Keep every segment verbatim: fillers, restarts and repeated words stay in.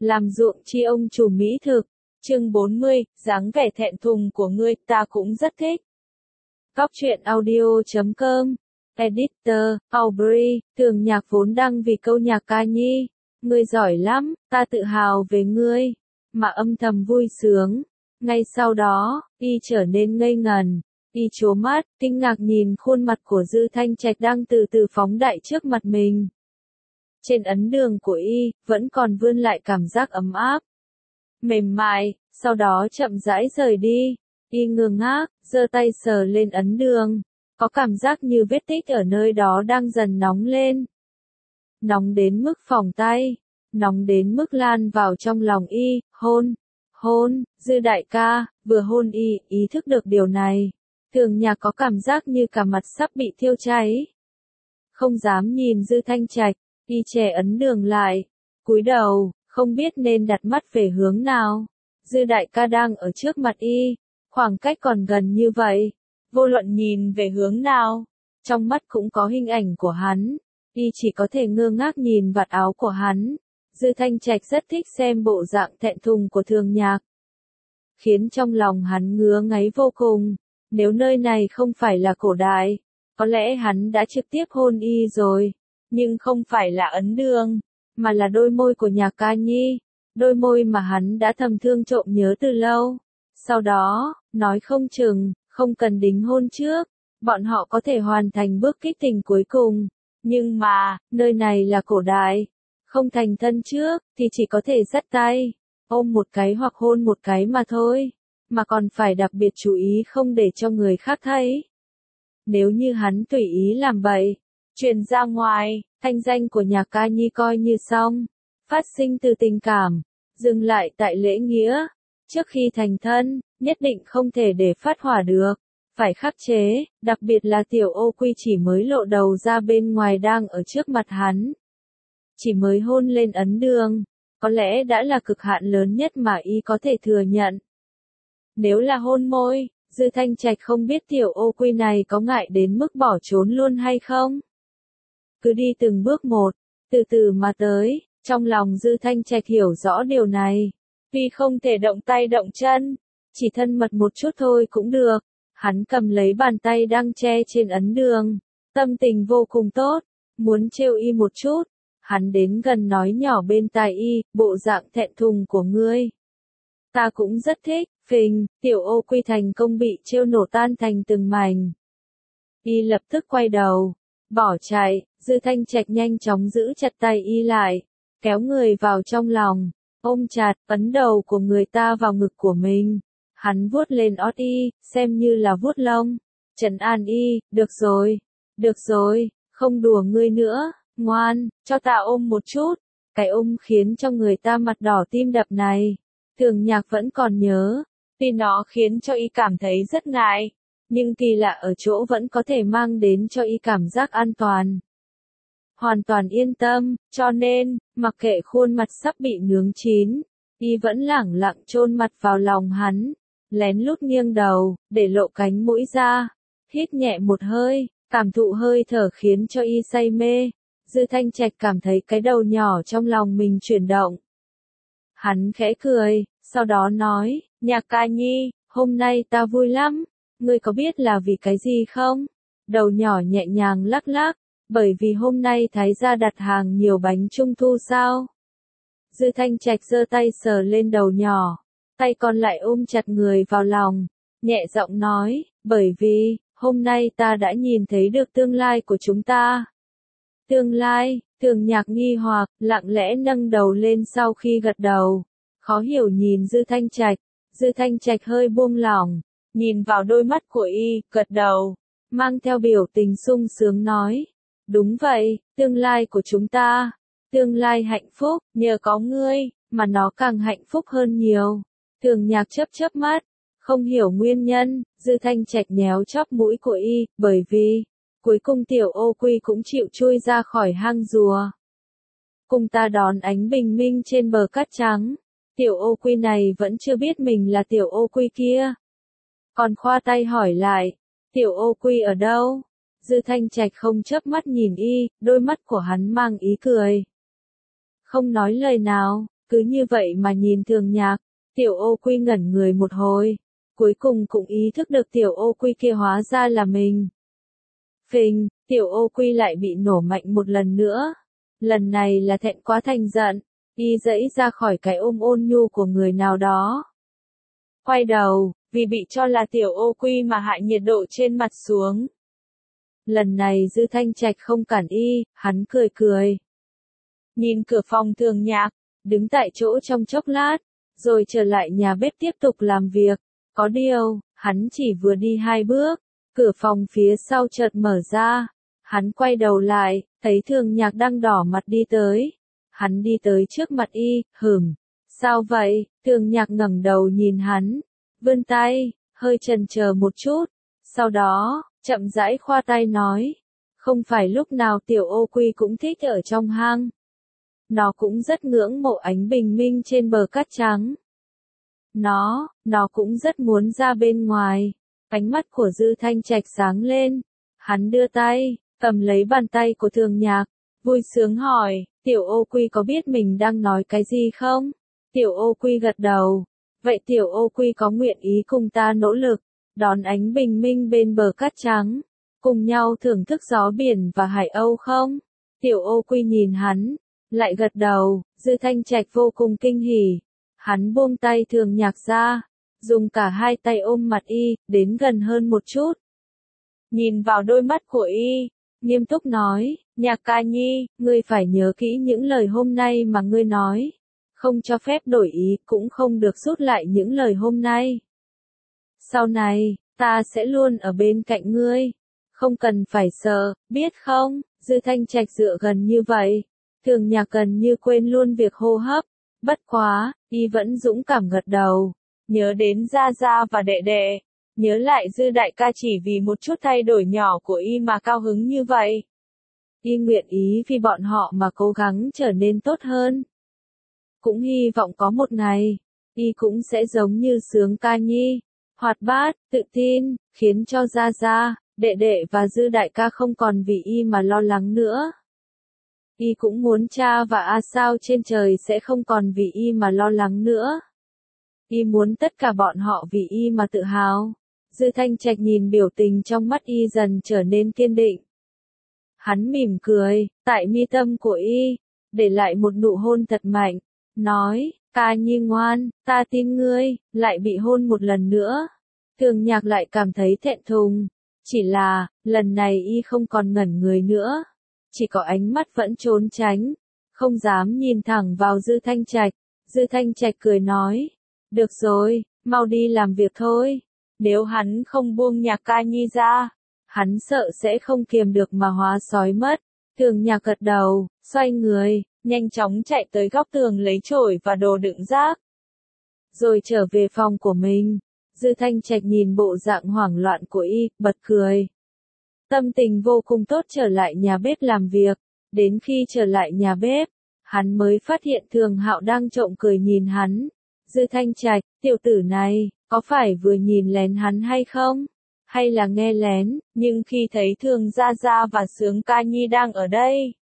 làm ruộng chi ông chủ mỹ thực. Chương bốn mươi, dáng vẻ thẹn thùng của ngươi, ta cũng rất thích. Góc truyện audio chấm com. Editor, Aubrey, Thường Nhạc vốn đăng vì câu nhạc ca nhi. Ngươi giỏi lắm, ta tự hào về ngươi. Mà âm thầm vui sướng. Ngay sau đó, y trở nên ngây ngần. Y trố mắt, kinh ngạc nhìn khuôn mặt của Dư Thanh Trạch đang từ từ phóng đại trước mặt mình. Trên ấn đường của y, vẫn còn vươn lại cảm giác ấm áp, mềm mại, sau đó chậm rãi rời đi. Y ngơ ngác, giơ tay sờ lên ấn đường. Có cảm giác như vết tích ở nơi đó đang dần nóng lên. Nóng đến mức phỏng tay, nóng đến mức lan vào trong lòng y, hôn, hôn, Dư đại ca, vừa hôn y, ý thức được điều này. Thường Nhạc có cảm giác như cả mặt sắp bị thiêu cháy. Không dám nhìn Dư Thanh Trạch, y chè ấn đường lại, cúi đầu, không biết nên đặt mắt về hướng nào. Dư đại ca đang ở trước mặt y, khoảng cách còn gần như vậy, vô luận nhìn về hướng nào, trong mắt cũng có hình ảnh của hắn, y chỉ có thể ngơ ngác nhìn vạt áo của hắn. Dư Thanh Trạch rất thích xem bộ dạng thẹn thùng của Thường Nhạc, khiến trong lòng hắn ngứa ngáy vô cùng. Nếu nơi này không phải là cổ đại, có lẽ hắn đã trực tiếp hôn y rồi, nhưng không phải là ấn đường, mà là đôi môi của Nhạc ca nhi, đôi môi mà hắn đã thầm thương trộm nhớ từ lâu. Sau đó, nói không chừng, không cần đính hôn trước, bọn họ có thể hoàn thành bước kích tình cuối cùng. Nhưng mà, nơi này là cổ đại, không thành thân trước, thì chỉ có thể dắt tay, ôm một cái hoặc hôn một cái mà thôi, mà còn phải đặc biệt chú ý không để cho người khác thấy. Nếu như hắn tùy ý làm vậy, truyền ra ngoài, thanh danh của Nhạc ca nhi coi như xong. Phát sinh từ tình cảm, dừng lại tại lễ nghĩa, trước khi thành thân, nhất định không thể để phát hỏa được, phải khắc chế, đặc biệt là tiểu ô quy chỉ mới lộ đầu ra bên ngoài đang ở trước mặt hắn. Chỉ mới hôn lên ấn đường, có lẽ đã là cực hạn lớn nhất mà y có thể thừa nhận. Nếu là hôn môi, Dư Thanh Trạch không biết tiểu ô quy này có ngại đến mức bỏ trốn luôn hay không. Cứ đi từng bước một, từ từ mà tới, trong lòng Dư Thanh Trạch hiểu rõ điều này. Vì không thể động tay động chân, chỉ thân mật một chút thôi cũng được. Hắn cầm lấy bàn tay đang che trên ấn đường, tâm tình vô cùng tốt, muốn trêu y một chút. Hắn đến gần nói nhỏ bên tai y, bộ dạng thẹn thùng của ngươi, ta cũng rất thích. Phình, tiểu ô quy thành công bị trêu nổ tan thành từng mảnh. Y lập tức quay đầu, bỏ chạy. Dư Thanh Trạch nhanh chóng giữ chặt tay y lại, kéo người vào trong lòng, ôm chặt, ấn đầu của người ta vào ngực của mình. Hắn vuốt lên ót y, xem như là vuốt lông, trấn an y, được rồi, được rồi, không đùa ngươi nữa, ngoan, cho ta ôm một chút. Cái ôm khiến cho người ta mặt đỏ tim đập này, Thường Nhạc vẫn còn nhớ, vì nó khiến cho y cảm thấy rất ngại, nhưng kỳ lạ ở chỗ vẫn có thể mang đến cho y cảm giác an toàn. Hoàn toàn yên tâm, cho nên, mặc kệ khuôn mặt sắp bị nướng chín, y vẫn lẳng lặng chôn mặt vào lòng hắn, lén lút nghiêng đầu, để lộ cánh mũi ra, hít nhẹ một hơi, cảm thụ hơi thở khiến cho y say mê. Dư Thanh Trạch cảm thấy cái đầu nhỏ trong lòng mình chuyển động. Hắn khẽ cười, sau đó nói, Nhạc ca nhi, hôm nay ta vui lắm, ngươi có biết là vì cái gì không? Đầu nhỏ nhẹ nhàng lắc lắc, bởi vì hôm nay Thái gia đặt hàng nhiều bánh trung thu sao? Dư Thanh Trạch giơ tay sờ lên đầu nhỏ, tay còn lại ôm chặt người vào lòng, nhẹ giọng nói, bởi vì, hôm nay ta đã nhìn thấy được tương lai của chúng ta. Tương lai, Thường Nhạc nghi hoặc, lặng lẽ nâng đầu lên sau khi gật đầu, khó hiểu nhìn Dư Thanh Trạch. Dư Thanh Trạch hơi buông lỏng, nhìn vào đôi mắt của y, gật đầu, mang theo biểu tình sung sướng nói, đúng vậy, tương lai của chúng ta, tương lai hạnh phúc, nhờ có ngươi, mà nó càng hạnh phúc hơn nhiều. Thường Nhạc chớp chớp mắt, không hiểu nguyên nhân. Dư Thanh Trạch nhéo chóp mũi của y, bởi vì, cuối cùng tiểu ô quy cũng chịu chui ra khỏi hang rùa. Cùng ta đón ánh bình minh trên bờ cát trắng. Tiểu ô quy này vẫn chưa biết mình là tiểu ô quy kia. Còn khoa tay hỏi lại, tiểu ô quy ở đâu? Dư Thanh Trạch không chớp mắt nhìn y, đôi mắt của hắn mang ý cười. Không nói lời nào, cứ như vậy mà nhìn Thường Nhạc, Tiểu Ô Quy ngẩn người một hồi, cuối cùng cũng ý thức được Tiểu Ô Quy kia hóa ra là mình. Phình, Tiểu Ô Quy lại bị nổ mạnh một lần nữa. Lần này là thẹn quá thành giận, y giãy ra khỏi cái ôm ôn nhu của người nào đó. Quay đầu, vì bị cho là Tiểu Ô Quy mà hạ nhiệt độ trên mặt xuống. Lần này Dư Thanh Trạch không cản y, hắn cười cười. Nhìn cửa phòng Thường Nhạc, đứng tại chỗ trong chốc lát, rồi trở lại nhà bếp tiếp tục làm việc. Có điều, hắn chỉ vừa đi hai bước, cửa phòng phía sau chợt mở ra. Hắn quay đầu lại, thấy Thường Nhạc đang đỏ mặt đi tới. Hắn đi tới trước mặt y, hửm. Sao vậy? Thường Nhạc ngẩng đầu nhìn hắn, vươn tay, hơi chần chờ một chút. Sau đó, chậm rãi khoa tay nói. Không phải lúc nào Tiểu Ô Quy cũng thích ở trong hang. Nó cũng rất ngưỡng mộ ánh bình minh trên bờ cát trắng. Nó, nó cũng rất muốn ra bên ngoài. Ánh mắt của Dư Thanh Trạch sáng lên. Hắn đưa tay, cầm lấy bàn tay của Thường Nhạc, vui sướng hỏi, Tiểu Ô Quy có biết mình đang nói cái gì không? Tiểu Ô Quy gật đầu. Vậy Tiểu Ô Quy có nguyện ý cùng ta nỗ lực, đón ánh bình minh bên bờ cát trắng, cùng nhau thưởng thức gió biển và hải âu không? Tiểu Ô Quy nhìn hắn, lại gật đầu. Dư Thanh Trạch vô cùng kinh hỉ. Hắn buông tay Thường Nhạc ra, dùng cả hai tay ôm mặt y, đến gần hơn một chút. Nhìn vào đôi mắt của y, nghiêm túc nói, Nhạc ca nhi, ngươi phải nhớ kỹ những lời hôm nay mà ngươi nói. Không cho phép đổi ý, cũng không được rút lại những lời hôm nay. Sau này, ta sẽ luôn ở bên cạnh ngươi. Không cần phải sợ, biết không? Dư Thanh Trạch dựa gần như vậy. Thường Nhạc gần như quên luôn việc hô hấp. Bất quá, y vẫn dũng cảm gật đầu. Nhớ đến Gia Gia và đệ đệ. Nhớ lại Dư đại ca chỉ vì một chút thay đổi nhỏ của y mà cao hứng như vậy. Y nguyện ý vì bọn họ mà cố gắng trở nên tốt hơn. Cũng hy vọng có một ngày, y cũng sẽ giống như Sướng ca nhi, hoạt bát, tự tin, khiến cho Gia Gia, đệ đệ và Dư đại ca không còn vì y mà lo lắng nữa. Y cũng muốn cha và A Sao trên trời sẽ không còn vì y mà lo lắng nữa. Y muốn tất cả bọn họ vì y mà tự hào. Dư Thanh Trạch nhìn biểu tình trong mắt y dần trở nên kiên định. Hắn mỉm cười, tại mi tâm của y, để lại một nụ hôn thật mạnh, nói, ca nhi ngoan, ta tin ngươi, lại bị hôn một lần nữa. Thường Nhạc lại cảm thấy thẹn thùng, chỉ là, lần này y không còn ngẩn người nữa, chỉ có ánh mắt vẫn trốn tránh, không dám nhìn thẳng vào Dư Thanh Trạch. Dư Thanh Trạch cười nói, được rồi, mau đi làm việc thôi. Nếu hắn không buông Nhạc ca nhi ra, hắn sợ sẽ không kiềm được mà hóa sói mất. Thường Nhạc gật đầu, xoay người, nhanh chóng chạy tới góc tường lấy chổi và đồ đựng rác. Rồi trở về phòng của mình. Dư Thanh Trạch nhìn bộ dạng hoảng loạn của y, bật cười. Tâm tình vô cùng tốt trở lại nhà bếp làm việc. Đến khi trở lại nhà bếp, hắn mới phát hiện Thường Hạo đang trộm cười nhìn hắn. Dư Thanh Trạch, tiểu tử này, có phải vừa nhìn lén hắn hay không? Hay là nghe lén, nhưng khi thấy Thường Gia Gia và Sướng ca nhi đang ở đây,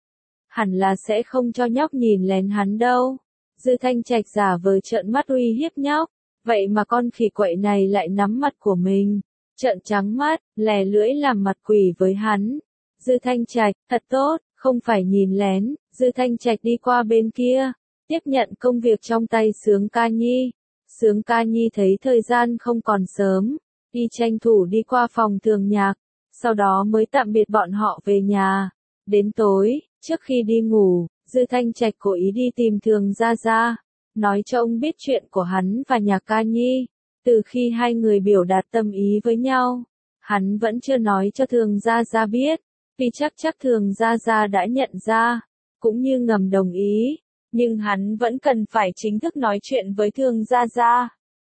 hẳn là sẽ không cho nhóc nhìn lén hắn đâu. Dư Thanh Trạch giả vờ trợn mắt uy hiếp nhóc, vậy mà con khỉ quậy này lại nắm mặt của mình, trợn trắng mắt, lè lưỡi làm mặt quỷ với hắn. Dư Thanh Trạch, thật tốt, không phải nhìn lén. Dư Thanh Trạch đi qua bên kia, tiếp nhận công việc trong tay Sướng ca nhi. Sướng ca nhi thấy thời gian không còn sớm, y tranh thủ đi qua phòng Thường Nhạc, sau đó mới tạm biệt bọn họ về nhà. Đến tối, trước khi đi ngủ, Dư Thanh Trạch cố ý đi tìm Thường Gia Gia, nói cho ông biết chuyện của hắn và Nhạc ca nhi. Từ khi hai người biểu đạt tâm ý với nhau, hắn vẫn chưa nói cho Thường Gia Gia biết, vì chắc chắc Thường Gia Gia đã nhận ra, cũng như ngầm đồng ý, nhưng hắn vẫn cần phải chính thức nói chuyện với Thường Gia Gia.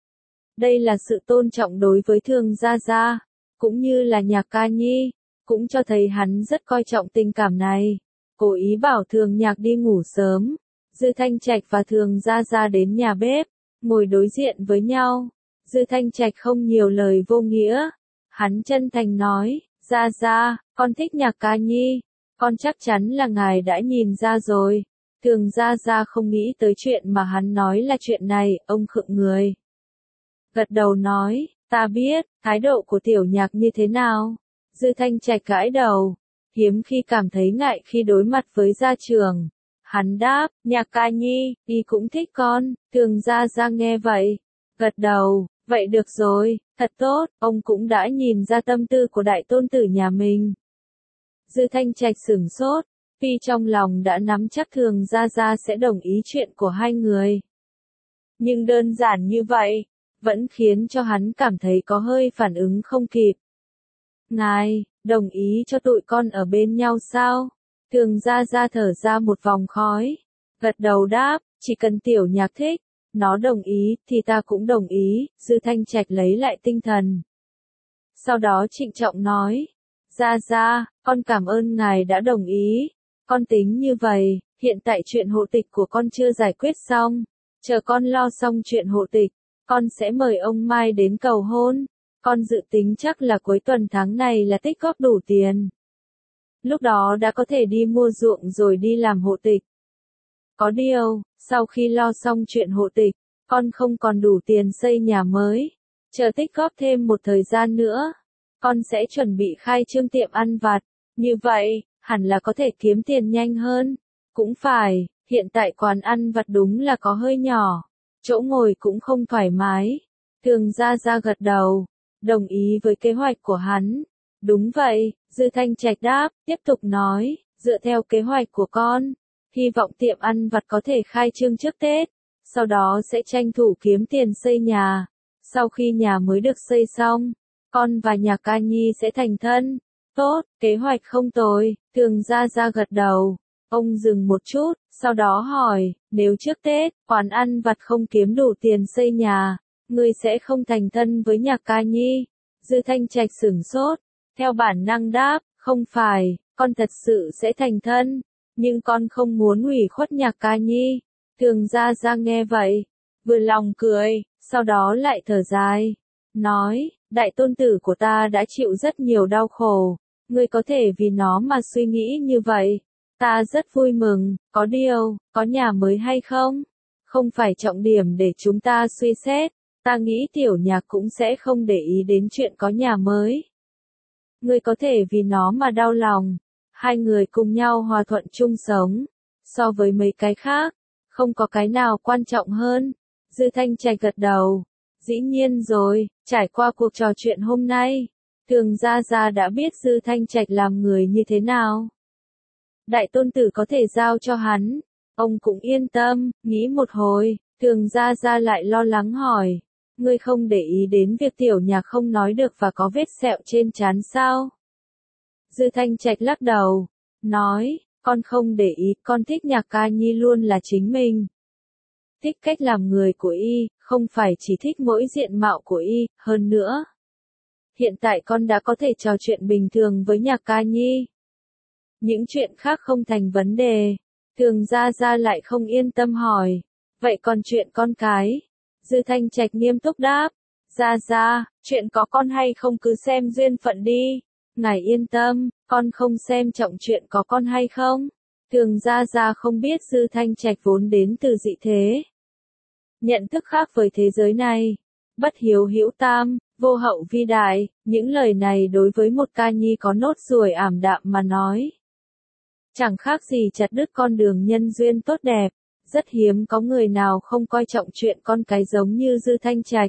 Đây là sự tôn trọng đối với Thường Gia Gia, cũng như là Nhạc ca nhi, cũng cho thấy hắn rất coi trọng tình cảm này. Cố ý bảo Thường Nhạc đi ngủ sớm. Dư Thanh Trạch và Thường Gia Gia đến nhà bếp, ngồi đối diện với nhau. Dư Thanh Trạch không nhiều lời vô nghĩa. Hắn chân thành nói, Gia Gia, con thích Nhạc ca nhi. Con chắc chắn là ngài đã nhìn ra rồi. Thường Gia Gia không nghĩ tới chuyện mà hắn nói là chuyện này, ông khựng người. Gật đầu nói, ta biết, thái độ của Tiểu Nhạc như thế nào? Dư Thanh Trạch gãi đầu, hiếm khi cảm thấy ngại khi đối mặt với gia trưởng. Hắn đáp, Nhạc ca nhi, y cũng thích con. Thường Gia Gia nghe vậy, gật đầu, vậy được rồi, thật tốt, ông cũng đã nhìn ra tâm tư của đại tôn tử nhà mình. Dư Thanh Trạch sửng sốt, vì trong lòng đã nắm chắc Thường Gia Gia sẽ đồng ý chuyện của hai người. Nhưng đơn giản như vậy, vẫn khiến cho hắn cảm thấy có hơi phản ứng không kịp. Ngài, đồng ý cho tụi con ở bên nhau sao? Thường Gia Gia thở ra một vòng khói, gật đầu đáp, chỉ cần Tiểu Nhạc thích, nó đồng ý thì ta cũng đồng ý. Dư Thanh Trạch lấy lại tinh thần. Sau đó trịnh trọng nói, Gia Gia, con cảm ơn ngài đã đồng ý. Con tính như vậy, hiện tại chuyện hộ tịch của con chưa giải quyết xong, chờ con lo xong chuyện hộ tịch, con sẽ mời ông Mai đến cầu hôn. Con dự tính chắc là cuối tuần tháng này là tích góp đủ tiền. Lúc đó đã có thể đi mua ruộng rồi đi làm hộ tịch. Có điều, sau khi lo xong chuyện hộ tịch, con không còn đủ tiền xây nhà mới. Chờ tích góp thêm một thời gian nữa, con sẽ chuẩn bị khai trương tiệm ăn vặt. Như vậy, hẳn là có thể kiếm tiền nhanh hơn. Cũng phải, hiện tại quán ăn vặt đúng là có hơi nhỏ, chỗ ngồi cũng không thoải mái. Thường Gia Gia gật đầu, đồng ý với kế hoạch của hắn. Đúng vậy, Dư Thanh Trạch đáp, tiếp tục nói, dựa theo kế hoạch của con, hy vọng tiệm ăn vặt có thể khai trương trước Tết, sau đó sẽ tranh thủ kiếm tiền xây nhà. Sau khi nhà mới được xây xong, con và Nhạc ca nhi sẽ thành thân. Tốt, kế hoạch không tồi. Thường Gia Gia gật đầu. Ông dừng một chút, sau đó hỏi, nếu trước Tết, quán ăn vặt không kiếm đủ tiền xây nhà, ngươi sẽ không thành thân với Nhạc ca nhi? Dư Thanh Trạch sửng sốt, theo bản năng đáp, không phải, con thật sự sẽ thành thân, nhưng con không muốn ủy khuất Nhạc ca nhi. Thường Gia Gia nghe vậy, vừa lòng cười, sau đó lại thở dài, nói, đại tôn tử của ta đã chịu rất nhiều đau khổ, ngươi có thể vì nó mà suy nghĩ như vậy. Ta rất vui mừng, có điều, có nhà mới hay không? Không phải trọng điểm để chúng ta suy xét, ta nghĩ Tiểu Nhạc cũng sẽ không để ý đến chuyện có nhà mới. Ngươi có thể vì nó mà đau lòng, hai người cùng nhau hòa thuận chung sống, so với mấy cái khác, không có cái nào quan trọng hơn. Dư Thanh Trạch gật đầu, dĩ nhiên rồi, trải qua cuộc trò chuyện hôm nay, Thường Gia Gia đã biết Dư Thanh Trạch làm người như thế nào. Đại tôn tử có thể giao cho hắn, ông cũng yên tâm. Nghĩ một hồi, Thường Gia Gia lại lo lắng hỏi, ngươi không để ý đến việc Tiểu Nhạc không nói được và có vết sẹo trên trán sao? Dư Thanh Trạch lắc đầu, nói, con không để ý, con thích Nhạc ca nhi luôn là chính mình. Thích cách làm người của y, không phải chỉ thích mỗi diện mạo của y, hơn nữa. Hiện tại con đã có thể trò chuyện bình thường với Nhạc ca nhi. Những chuyện khác không thành vấn đề. Thường Gia Gia lại không yên tâm hỏi, vậy còn chuyện con cái? Dư Thanh Trạch nghiêm túc đáp, Gia Gia, chuyện có con hay không cứ xem duyên phận đi. Ngài yên tâm, con không xem trọng chuyện có con hay không. Thường Gia Gia không biết Dư Thanh Trạch vốn đến từ dị thế. Nhận thức khác với thế giới này. Bất hiếu hữu tam, vô hậu vi đại, những lời này đối với một ca nhi có nốt ruồi ảm đạm mà nói. Chẳng khác gì chặt đứt con đường nhân duyên tốt đẹp. Rất hiếm có người nào không coi trọng chuyện con cái giống như Dư Thanh Trạch.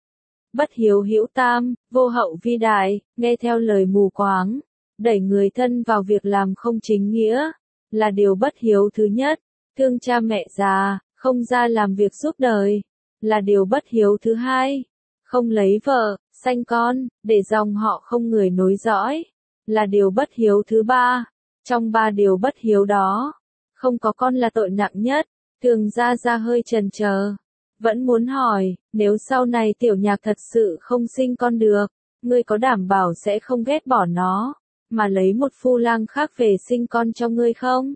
Bất hiếu hữu tam, vô hậu vi đại, nghe theo lời mù quáng, đẩy người thân vào việc làm không chính nghĩa, là điều bất hiếu thứ nhất. Thương cha mẹ già, không ra làm việc giúp đời, là điều bất hiếu thứ hai. Không lấy vợ, sanh con, để dòng họ không người nối dõi, là điều bất hiếu thứ ba. Trong ba điều bất hiếu đó, không có con là tội nặng nhất. Thường Gia Gia hơi chần chờ, vẫn muốn hỏi, nếu sau này Tiểu Nhạc thật sự không sinh con được, ngươi có đảm bảo sẽ không ghét bỏ nó, mà lấy một phu lang khác về sinh con cho ngươi không?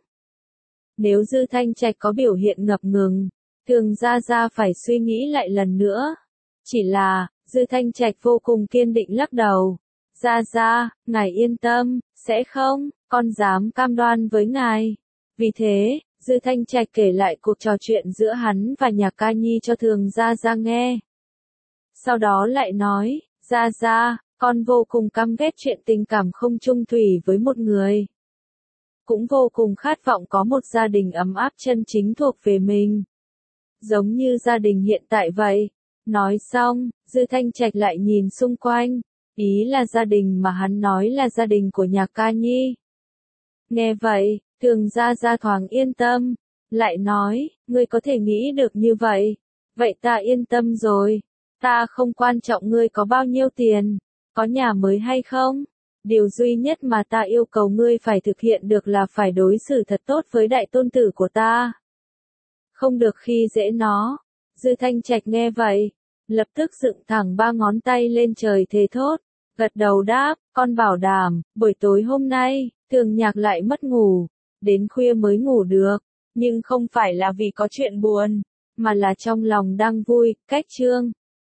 Nếu Dư Thanh Trạch có biểu hiện ngập ngừng, Thường Gia Gia phải suy nghĩ lại lần nữa. Chỉ là, Dư Thanh Trạch vô cùng kiên định lắc đầu. Gia Gia, ngài yên tâm, sẽ không, con dám cam đoan với ngài. Vì thế, Dư Thanh Trạch kể lại cuộc trò chuyện giữa hắn và Nhạc Ca Nhi cho Thường Gia Gia nghe. Sau đó lại nói, Gia Gia, con vô cùng căm ghét chuyện tình cảm không chung thủy với một người. Cũng vô cùng khát vọng có một gia đình ấm áp chân chính thuộc về mình. Giống như gia đình hiện tại vậy. Nói xong, Dư Thanh Trạch lại nhìn xung quanh. Ý là gia đình mà hắn nói là gia đình của Nhạc Ca Nhi. Nghe vậy, Thường Gia Gia thoáng yên tâm. Lại nói, ngươi có thể nghĩ được như vậy. Vậy ta yên tâm rồi. Ta không quan trọng ngươi có bao nhiêu tiền, có nhà mới hay không. Điều duy nhất mà ta yêu cầu ngươi phải thực hiện được là phải đối xử thật tốt với đại tôn tử của ta. Không được khi dễ nó. Dư Thanh Trạch nghe vậy, lập tức dựng thẳng ba ngón tay lên trời thề thốt, gật đầu đáp, con bảo đảm, buổi tối hôm nay, Thường Nhạc lại mất ngủ, đến khuya mới ngủ được, nhưng không phải là vì có chuyện buồn, mà là trong lòng đang vui. Cách chương